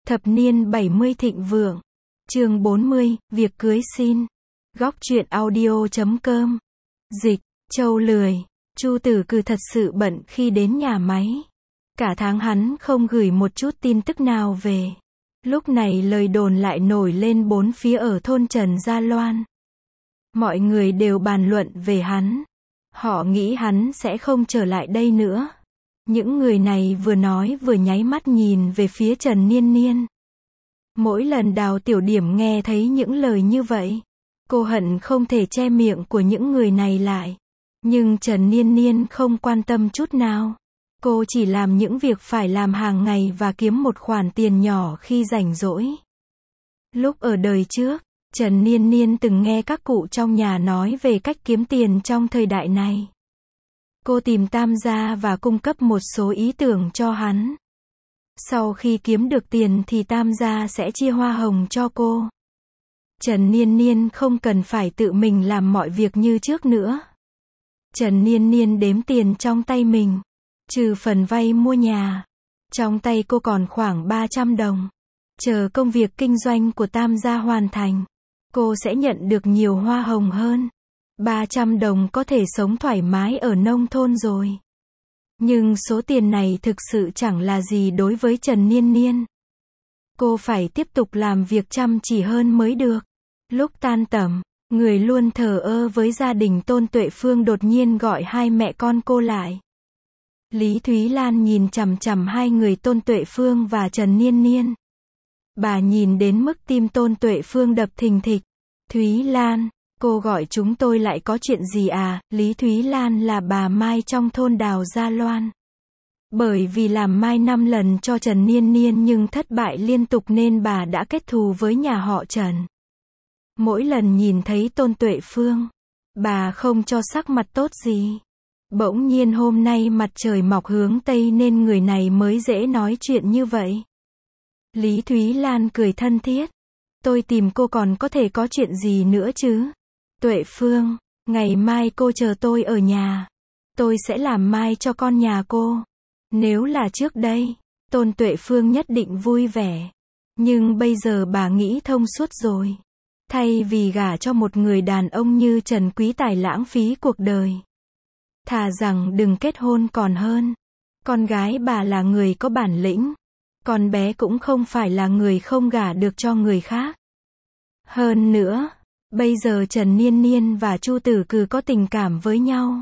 Thập niên 70 thịnh vượng. Chương 40, việc cưới xin. Góc truyện audio.com. Dịch, Châu lười. Chu Tử Cừ thật sự bận khi đến nhà máy. Cả tháng hắn không gửi một chút tin tức nào về. Lúc này lời đồn lại nổi lên bốn phía ở thôn Trần Gia Loan. Mọi người đều bàn luận về hắn. Họ nghĩ hắn sẽ không trở lại đây nữa. Những người này vừa nói vừa nháy mắt nhìn về phía Trần Niên Niên. Mỗi lần Đào Tiểu Điểm nghe thấy những lời như vậy, cô hận không thể che miệng của những người này lại. Nhưng Trần Niên Niên không quan tâm chút nào. Cô chỉ làm những việc phải làm hàng ngày và kiếm một khoản tiền nhỏ khi rảnh rỗi. Lúc ở đời trước, Trần Niên Niên từng nghe các cụ trong nhà nói về cách kiếm tiền trong thời đại này. Cô tìm Tam gia và cung cấp một số ý tưởng cho hắn. Sau khi kiếm được tiền thì Tam gia sẽ chia hoa hồng cho cô. Trần Niên Niên không cần phải tự mình làm mọi việc như trước nữa. Trần Niên Niên đếm tiền trong tay mình. Trừ phần vay mua nhà, trong tay cô còn khoảng 300 đồng. Chờ công việc kinh doanh của Tam gia hoàn thành, cô sẽ nhận được nhiều hoa hồng hơn. 300 đồng có thể sống thoải mái ở nông thôn rồi. Nhưng số tiền này thực sự chẳng là gì đối với Trần Niên Niên. Cô phải tiếp tục làm việc chăm chỉ hơn mới được. Lúc tan tầm, người luôn thờ ơ với gia đình Tôn Tuệ Phương đột nhiên gọi hai mẹ con cô lại. Lý Thúy Lan nhìn chằm chằm hai người Tôn Tuệ Phương và Trần Niên Niên. Bà nhìn đến mức tim Tôn Tuệ Phương đập thình thịch. Thúy Lan, cô gọi chúng tôi lại có chuyện gì à? Lý Thúy Lan là bà Mai trong thôn Đào Gia Loan. Bởi vì làm Mai 5 lần cho Trần Niên Niên nhưng thất bại liên tục nên bà đã kết thù với nhà họ Trần. Mỗi lần nhìn thấy Tôn Tuệ Phương, bà không cho sắc mặt tốt gì. Bỗng nhiên hôm nay mặt trời mọc hướng Tây nên người này mới dễ nói chuyện như vậy. Lý Thúy Lan cười thân thiết. Tôi tìm cô còn có thể có chuyện gì nữa chứ? Tuệ Phương, ngày mai cô chờ tôi ở nhà. Tôi sẽ làm mai cho con nhà cô. Nếu là trước đây, Tôn Tuệ Phương nhất định vui vẻ. Nhưng bây giờ bà nghĩ thông suốt rồi. Thay vì gả cho một người đàn ông như Trần Quý Tài lãng phí cuộc đời, thà rằng đừng kết hôn còn hơn. Con gái bà là người có bản lĩnh. Con bé cũng không phải là người không gả được cho người khác. Hơn nữa, bây giờ Trần Niên Niên và Chu Tử Cừ có tình cảm với nhau.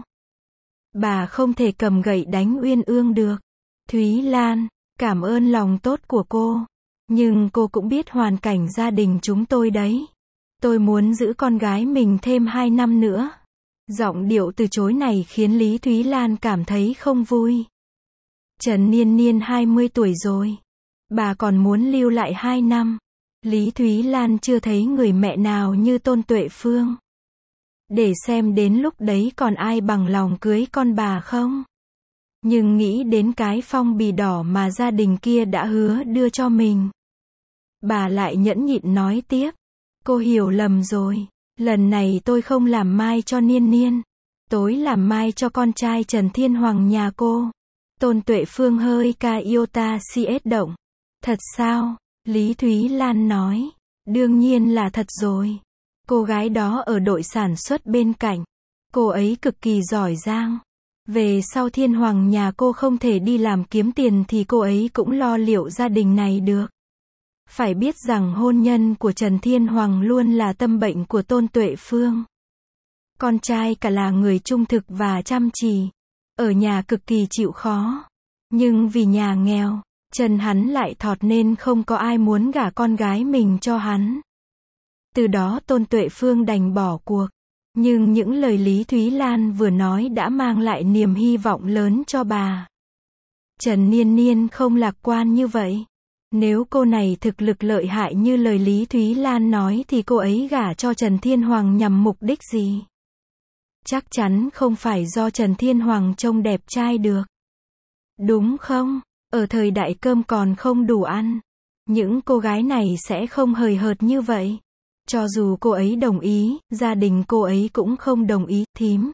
Bà không thể cầm gậy đánh Uyên Ương được. Thúy Lan, cảm ơn lòng tốt của cô. Nhưng cô cũng biết hoàn cảnh gia đình chúng tôi đấy. Tôi muốn giữ con gái mình thêm 2 năm nữa. Giọng điệu từ chối này khiến Lý Thúy Lan cảm thấy không vui. Trần Niên Niên 20 tuổi rồi. Bà còn muốn lưu lại 2 năm. Lý Thúy Lan chưa thấy người mẹ nào như Tôn Tuệ Phương. Để xem đến lúc đấy còn ai bằng lòng cưới con bà không. Nhưng nghĩ đến cái phong bì đỏ mà gia đình kia đã hứa đưa cho mình, bà lại nhẫn nhịn nói tiếp. Cô hiểu lầm rồi. Lần này tôi không làm mai cho Niên Niên. Tối làm mai cho con trai Trần Thiên Hoàng nhà cô. Tôn Tuệ Phương hơi iota CS động. Thật sao? Lý Thúy Lan nói. Đương nhiên là thật rồi. Cô gái đó ở đội sản xuất bên cạnh. Cô ấy cực kỳ giỏi giang. Về sau Thiên Hoàng nhà cô không thể đi làm kiếm tiền thì cô ấy cũng lo liệu gia đình này được. Phải biết rằng hôn nhân của Trần Thiên Hoàng luôn là tâm bệnh của Tôn Tuệ Phương. Con trai cả là người trung thực và chăm chỉ. Ở nhà cực kỳ chịu khó. Nhưng vì nhà nghèo, chân hắn lại thọt nên không có ai muốn gả con gái mình cho hắn. Từ đó Tôn Tuệ Phương đành bỏ cuộc. Nhưng những lời Lý Thúy Lan vừa nói đã mang lại niềm hy vọng lớn cho bà. Trần Niên Niên không lạc quan như vậy. Nếu cô này thực lực lợi hại như lời Lý Thúy Lan nói thì cô ấy gả cho Trần Thiên Hoàng nhằm mục đích gì? Chắc chắn không phải do Trần Thiên Hoàng trông đẹp trai được. Đúng không? Ở thời đại cơm còn không đủ ăn, những cô gái này sẽ không hời hợt như vậy. Cho dù cô ấy đồng ý, gia đình cô ấy cũng không đồng ý.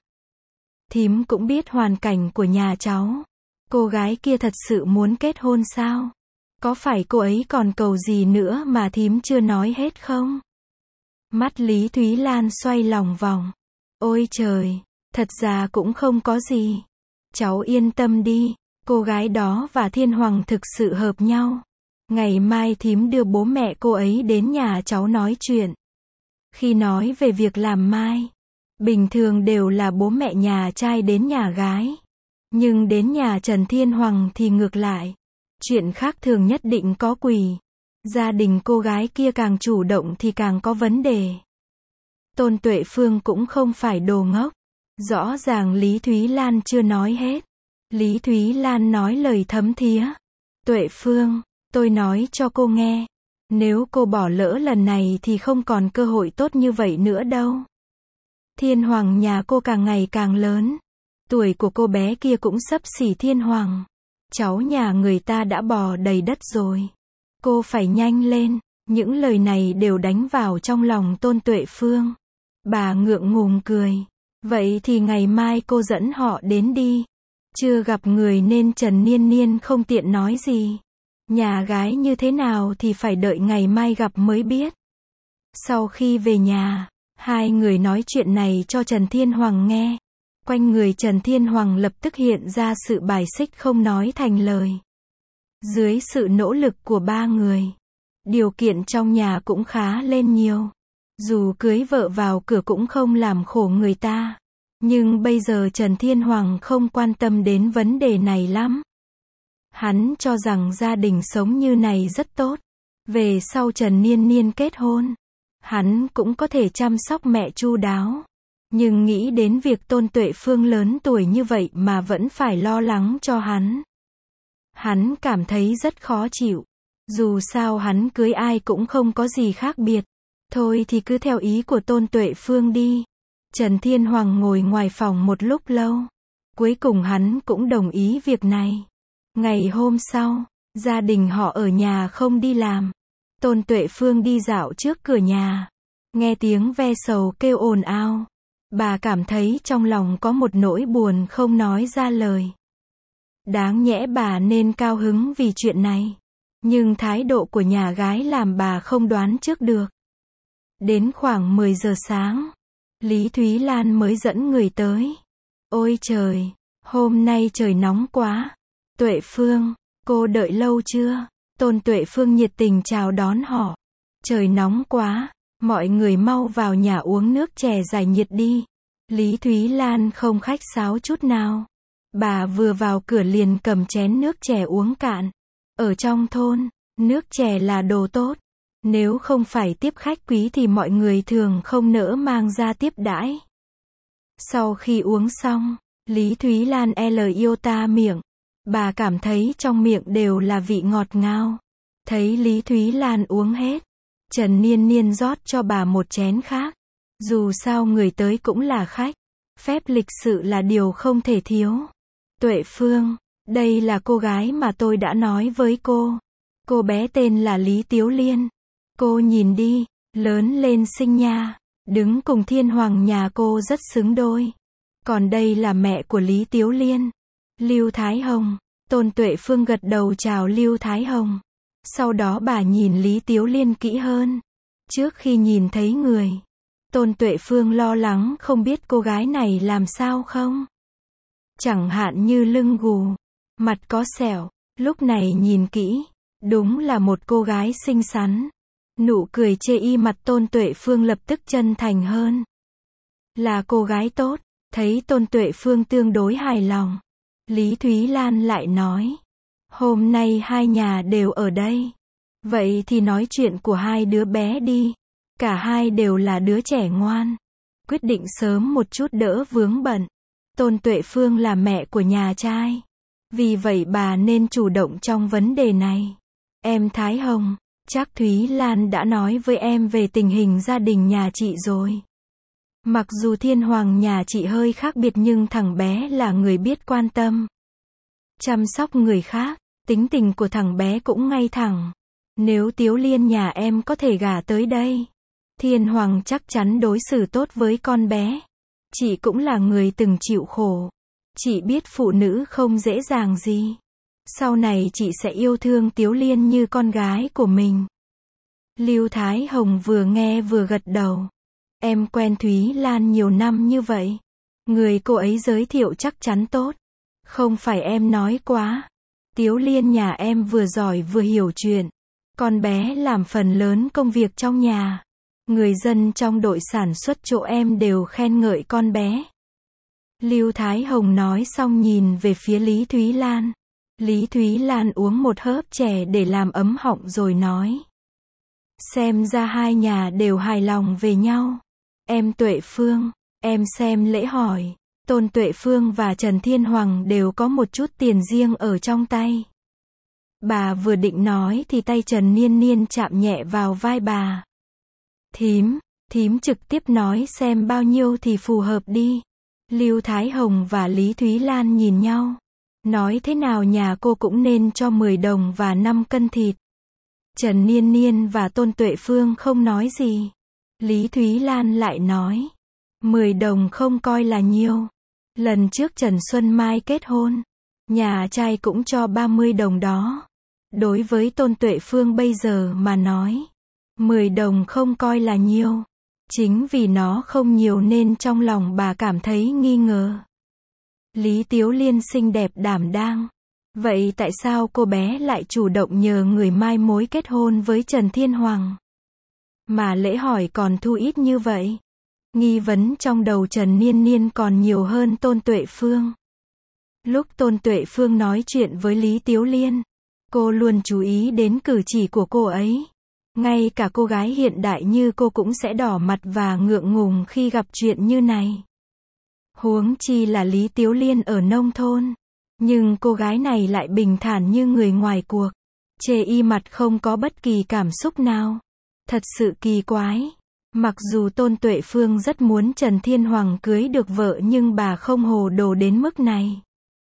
Thím cũng biết hoàn cảnh của nhà cháu. Cô gái kia thật sự muốn kết hôn sao? Có phải cô ấy còn cầu gì nữa mà thím chưa nói hết không? Mắt Lý Thúy Lan xoay lòng vòng. Ôi trời, thật ra cũng không có gì. Cháu yên tâm đi, cô gái đó và Thiên Hoàng thực sự hợp nhau. Ngày mai thím đưa bố mẹ cô ấy đến nhà cháu nói chuyện. Khi nói về việc làm mai, bình thường đều là bố mẹ nhà trai đến nhà gái. Nhưng đến nhà Trần Thiên Hoàng thì ngược lại. Chuyện khác thường nhất định có quỷ. Gia đình cô gái kia càng chủ động thì càng có vấn đề. Tôn Tuệ Phương cũng không phải đồ ngốc. Rõ ràng Lý Thúy Lan chưa nói hết. Lý Thúy Lan nói lời thấm thía. Tuệ Phương, tôi nói cho cô nghe. Nếu cô bỏ lỡ lần này thì không còn cơ hội tốt như vậy nữa đâu. Thiên Hoàng nhà cô càng ngày càng lớn. Tuổi của cô bé kia cũng xấp xỉ Thiên Hoàng. Cháu nhà người ta đã bò đầy đất rồi. Cô phải nhanh lên. Những lời này đều đánh vào trong lòng Tôn Tuệ Phương. Bà ngượng ngùng cười. Vậy thì ngày mai cô dẫn họ đến đi. Chưa gặp người nên Trần Niên Niên không tiện nói gì. Nhà gái như thế nào thì phải đợi ngày mai gặp mới biết. Sau khi về nhà, hai người nói chuyện này cho Trần Thiên Hoàng nghe. Quanh người Trần Thiên Hoàng lập tức hiện ra sự bài xích không nói thành lời. Dưới sự nỗ lực của ba người, điều kiện trong nhà cũng khá lên nhiều. Dù cưới vợ vào cửa cũng không làm khổ người ta. Nhưng bây giờ Trần Thiên Hoàng không quan tâm đến vấn đề này lắm. Hắn cho rằng gia đình sống như này rất tốt. Về sau Trần Niên Niên kết hôn, hắn cũng có thể chăm sóc mẹ chu đáo. Nhưng nghĩ đến việc Tôn Tuệ Phương lớn tuổi như vậy mà vẫn phải lo lắng cho hắn. Hắn cảm thấy rất khó chịu. Dù sao hắn cưới ai cũng không có gì khác biệt. Thôi thì cứ theo ý của Tôn Tuệ Phương đi. Trần Thiên Hoàng ngồi ngoài phòng một lúc lâu. Cuối cùng hắn cũng đồng ý việc này. Ngày hôm sau, gia đình họ ở nhà không đi làm. Tôn Tuệ Phương đi dạo trước cửa nhà. Nghe tiếng ve sầu kêu ồn ào. Bà cảm thấy trong lòng có một nỗi buồn không nói ra lời. Đáng nhẽ bà nên cao hứng vì chuyện này. Nhưng thái độ của nhà gái làm bà không đoán trước được. Đến khoảng 10 giờ sáng, Lý Thúy Lan mới dẫn người tới. Ôi trời, hôm nay trời nóng quá. Tuệ Phương, cô đợi lâu chưa? Tôn Tuệ Phương nhiệt tình chào đón họ. Trời nóng quá, mọi người mau vào nhà uống nước chè giải nhiệt đi. Lý Thúy Lan không khách sáo chút nào. Bà vừa vào cửa liền cầm chén nước chè uống cạn. Ở trong thôn, nước chè là đồ tốt. Nếu không phải tiếp khách quý thì mọi người thường không nỡ mang ra tiếp đãi. Sau khi uống xong, Lý Thúy Lan iota miệng. Bà cảm thấy trong miệng đều là vị ngọt ngào. Thấy Lý Thúy Lan uống hết, Trần Niên Niên rót cho bà một chén khác. Dù sao người tới cũng là khách. Phép lịch sự là điều không thể thiếu. Tuệ Phương, đây là cô gái mà tôi đã nói với cô. Cô bé tên là Lý Tiếu Liên. Cô nhìn đi, lớn lên xinh nha. Đứng cùng Thiên Hoàng nhà cô rất xứng đôi. Còn đây là mẹ của Lý Tiếu Liên, Lưu Thái Hồng. Tôn Tuệ Phương gật đầu chào Lưu Thái Hồng. Sau đó bà nhìn Lý Tiếu Liên kỹ hơn. Trước khi nhìn thấy người, Tôn Tuệ Phương lo lắng không biết cô gái này làm sao không. Chẳng hạn như lưng gù, mặt có sẹo. Lúc này nhìn kỹ, đúng là một cô gái xinh xắn. Nụ cười chê y mặt Tôn Tuệ Phương lập tức chân thành hơn. Là cô gái tốt. Thấy Tôn Tuệ Phương tương đối hài lòng, Lý Thúy Lan lại nói. Hôm nay hai nhà đều ở đây. Vậy thì nói chuyện của hai đứa bé đi. Cả hai đều là đứa trẻ ngoan. Quyết định sớm một chút đỡ vướng bận. Tôn Tuệ Phương là mẹ của nhà trai. Vì vậy bà nên chủ động trong vấn đề này. Em Thái Hồng, chắc Thúy Lan đã nói với em về tình hình gia đình nhà chị rồi. Mặc dù Thiên Hoàng nhà chị hơi khác biệt nhưng thằng bé là người biết quan tâm, chăm sóc người khác. Tính tình của thằng bé cũng ngay thẳng. Nếu Tiếu Liên nhà em có thể gả tới đây, Thiên Hoàng chắc chắn đối xử tốt với con bé. Chị cũng là người từng chịu khổ. Chị biết phụ nữ không dễ dàng gì. Sau này chị sẽ yêu thương Tiếu Liên như con gái của mình. Lưu Thái Hồng vừa nghe vừa gật đầu. Em quen Thúy Lan nhiều năm như vậy. Người cô ấy giới thiệu chắc chắn tốt. Không phải em nói quá. Tiếu Liên nhà em vừa giỏi vừa hiểu chuyện. Con bé làm phần lớn công việc trong nhà. Người dân trong đội sản xuất chỗ em đều khen ngợi con bé. Lưu Thái Hồng nói xong nhìn về phía Lý Thúy Lan. Lý Thúy Lan uống một hớp chè để làm ấm họng rồi nói. Xem ra hai nhà đều hài lòng về nhau. Em Tuệ Phương, em xem lễ hỏi. Tôn Tuệ Phương và Trần Thiên Hoàng đều có một chút tiền riêng ở trong tay. Bà vừa định nói thì tay Trần Niên Niên chạm nhẹ vào vai bà. Thím trực tiếp nói xem bao nhiêu thì phù hợp đi. Lưu Thái Hồng và Lý Thúy Lan nhìn nhau. Nói thế nào nhà cô cũng nên cho 10 đồng và 5 cân thịt. Trần Niên Niên và Tôn Tuệ Phương không nói gì. Lý Thúy Lan lại nói. 10 đồng không coi là nhiều. Lần trước Trần Xuân Mai kết hôn, nhà trai cũng cho 30 đồng đó. Đối với Tôn Tuệ Phương bây giờ mà nói, 10 đồng không coi là nhiều. Chính vì nó không nhiều nên trong lòng bà cảm thấy nghi ngờ. Lý Tiếu Liên xinh đẹp đảm đang. Vậy tại sao cô bé lại chủ động nhờ người mai mối kết hôn với Trần Thiên Hoàng? Mà lễ hỏi còn thu ít như vậy? Nghi vấn trong đầu Trần Niên Niên còn nhiều hơn Tôn Tuệ Phương. Lúc Tôn Tuệ Phương nói chuyện với Lý Tiếu Liên, cô luôn chú ý đến cử chỉ của cô ấy. Ngay cả cô gái hiện đại như cô cũng sẽ đỏ mặt và ngượng ngùng khi gặp chuyện như này. Huống chi là Lý Tiếu Liên ở nông thôn. Nhưng cô gái này lại bình thản như người ngoài cuộc. Chê y mặt không có bất kỳ cảm xúc nào. Thật sự kỳ quái. Mặc dù Tôn Tuệ Phương rất muốn Trần Thiên Hoàng cưới được vợ nhưng bà không hồ đồ đến mức này.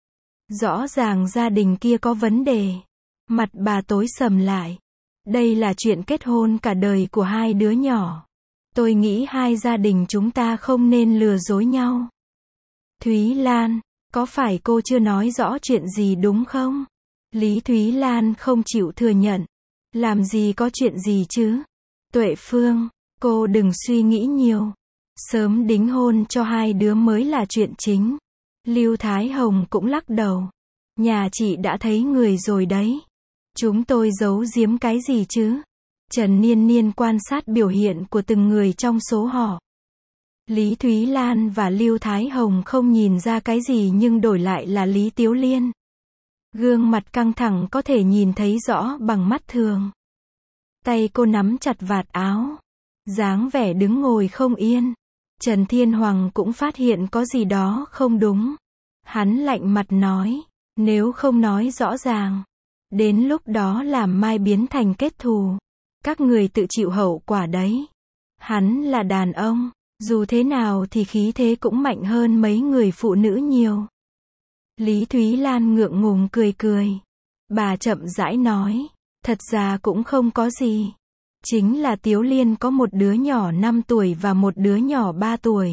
Rõ ràng gia đình kia có vấn đề. Mặt bà tối sầm lại. Đây là chuyện kết hôn cả đời của hai đứa nhỏ. Tôi nghĩ hai gia đình chúng ta không nên lừa dối nhau. Thúy Lan, có phải cô chưa nói rõ chuyện gì đúng không? Lý Thúy Lan không chịu thừa nhận. Làm gì có chuyện gì chứ? Tuệ Phương, cô đừng suy nghĩ nhiều. Sớm đính hôn cho hai đứa mới là chuyện chính. Lưu Thái Hồng cũng lắc đầu. Nhà chị đã thấy người rồi đấy. Chúng tôi giấu giếm cái gì chứ? Trần Niên Niên quan sát biểu hiện của từng người trong số họ. Lý Thúy Lan và Lưu Thái Hồng không nhìn ra cái gì nhưng đổi lại là Lý Tiếu Liên. Gương mặt căng thẳng có thể nhìn thấy rõ bằng mắt thường. Tay cô nắm chặt vạt áo. Dáng vẻ đứng ngồi không yên. Trần Thiên Hoàng cũng phát hiện có gì đó không đúng. Hắn lạnh mặt nói. Nếu không nói rõ ràng. Đến lúc đó làm mai biến thành kết thù. Các người tự chịu hậu quả đấy. Hắn là đàn ông. Dù thế nào thì khí thế cũng mạnh hơn mấy người phụ nữ nhiều. Lý Thúy Lan ngượng ngùng cười cười. Bà chậm rãi nói. Thật ra cũng không có gì. Chính là Tiếu Liên có một đứa nhỏ 5 tuổi và một đứa nhỏ 3 tuổi.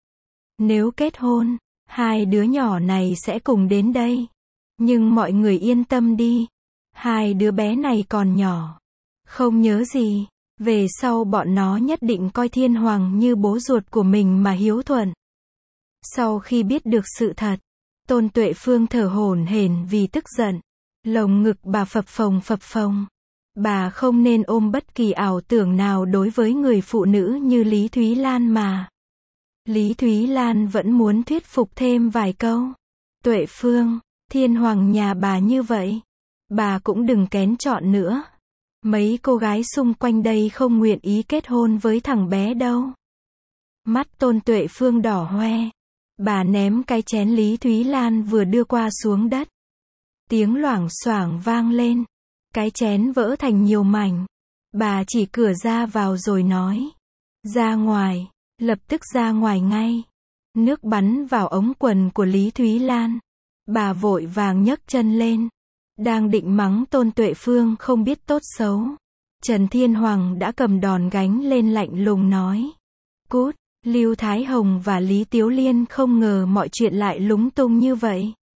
Nếu kết hôn, hai đứa nhỏ này sẽ cùng đến đây. Nhưng mọi người yên tâm đi. Hai đứa bé này còn nhỏ. Không nhớ gì. Về sau bọn nó nhất định coi Thiên Hoàng như bố ruột của mình mà hiếu thuận. Sau khi biết được sự thật, Tôn Tuệ Phương thở hổn hển vì tức giận. Lồng ngực bà phập phồng phập phồng. Bà không nên ôm bất kỳ ảo tưởng nào đối với người phụ nữ như Lý Thúy Lan mà. Lý Thúy Lan vẫn muốn thuyết phục thêm vài câu. Tuệ Phương, Thiên Hoàng nhà bà như vậy. Bà cũng đừng kén chọn nữa. Mấy cô gái xung quanh đây không nguyện ý kết hôn với thằng bé đâu. Mắt Tôn Tuệ Phương đỏ hoe. Bà ném cái chén Lý Thúy Lan vừa đưa qua xuống đất. Tiếng loảng xoảng vang lên. Cái chén vỡ thành nhiều mảnh. Bà chỉ cửa ra vào rồi nói. Ra ngoài. Lập tức ra ngoài ngay. Nước bắn vào ống quần của Lý Thúy Lan. Bà vội vàng nhấc chân lên. Đang định mắng Tôn Tuệ Phương không biết tốt xấu. Trần Thiên Hoàng đã cầm đòn gánh lên lạnh lùng nói. Cút. Lưu Thái Hồng và Lý Tiếu Liên không ngờ mọi chuyện lại lúng túng như vậy.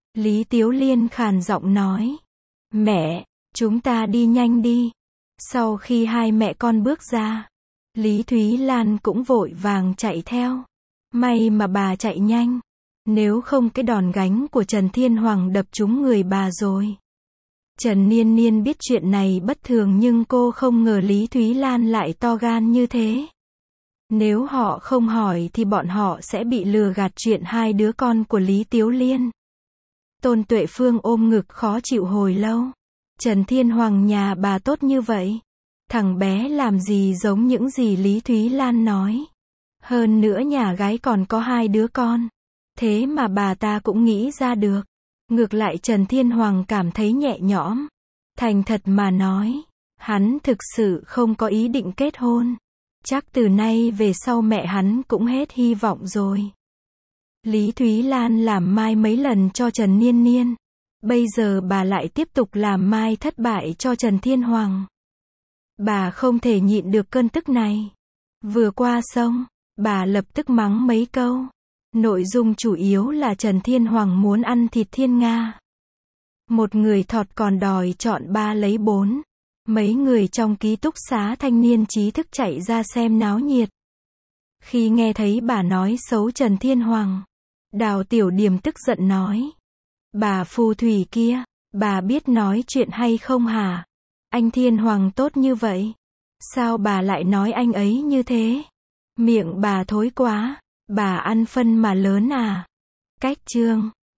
Lý Tiếu Liên khàn giọng nói. Mẹ, chúng ta đi nhanh đi. Sau khi hai mẹ con bước ra, Lý Thúy Lan cũng vội vàng chạy theo. May mà bà chạy nhanh. Nếu không cái đòn gánh của Trần Thiên Hoàng đập trúng người bà rồi. Trần Niên Niên biết chuyện này bất thường nhưng cô không ngờ Lý Thúy Lan lại to gan như thế. Nếu họ không hỏi thì bọn họ sẽ bị lừa gạt chuyện hai đứa con của Lý Tiếu Liên. Tôn Tuệ Phương ôm ngực khó chịu hồi lâu. Trần Thiên Hoàng nhà bà tốt như vậy. Thằng bé làm gì giống những gì Lý Thúy Lan nói. Hơn nữa nhà gái còn có hai đứa con. Thế mà bà ta cũng nghĩ ra được. Ngược lại Trần Thiên Hoàng cảm thấy nhẹ nhõm. Thành thật mà nói, hắn thực sự không có ý định kết hôn. Chắc từ nay về sau mẹ hắn cũng hết hy vọng rồi. Lý Thúy Lan làm mai mấy lần cho Trần Niên Niên. Bây giờ bà lại tiếp tục làm mai thất bại cho Trần Thiên Hoàng. Bà không thể nhịn được cơn tức này. Vừa qua sông, bà lập tức mắng mấy câu. Nội dung chủ yếu là Trần Thiên Hoàng muốn ăn thịt thiên nga. Một người thọt còn đòi chọn 3 lấy 4. Mấy người trong ký túc xá thanh niên trí thức chạy ra xem náo nhiệt. Khi nghe thấy bà nói xấu Trần Thiên Hoàng, Đào Tiểu Điềm tức giận nói. Bà phù thủy kia, bà biết nói chuyện hay không hả? Anh Thiên Hoàng tốt như vậy. Sao bà lại nói anh ấy như thế? Miệng bà thối quá. Bà ăn phân mà lớn à? Cách chương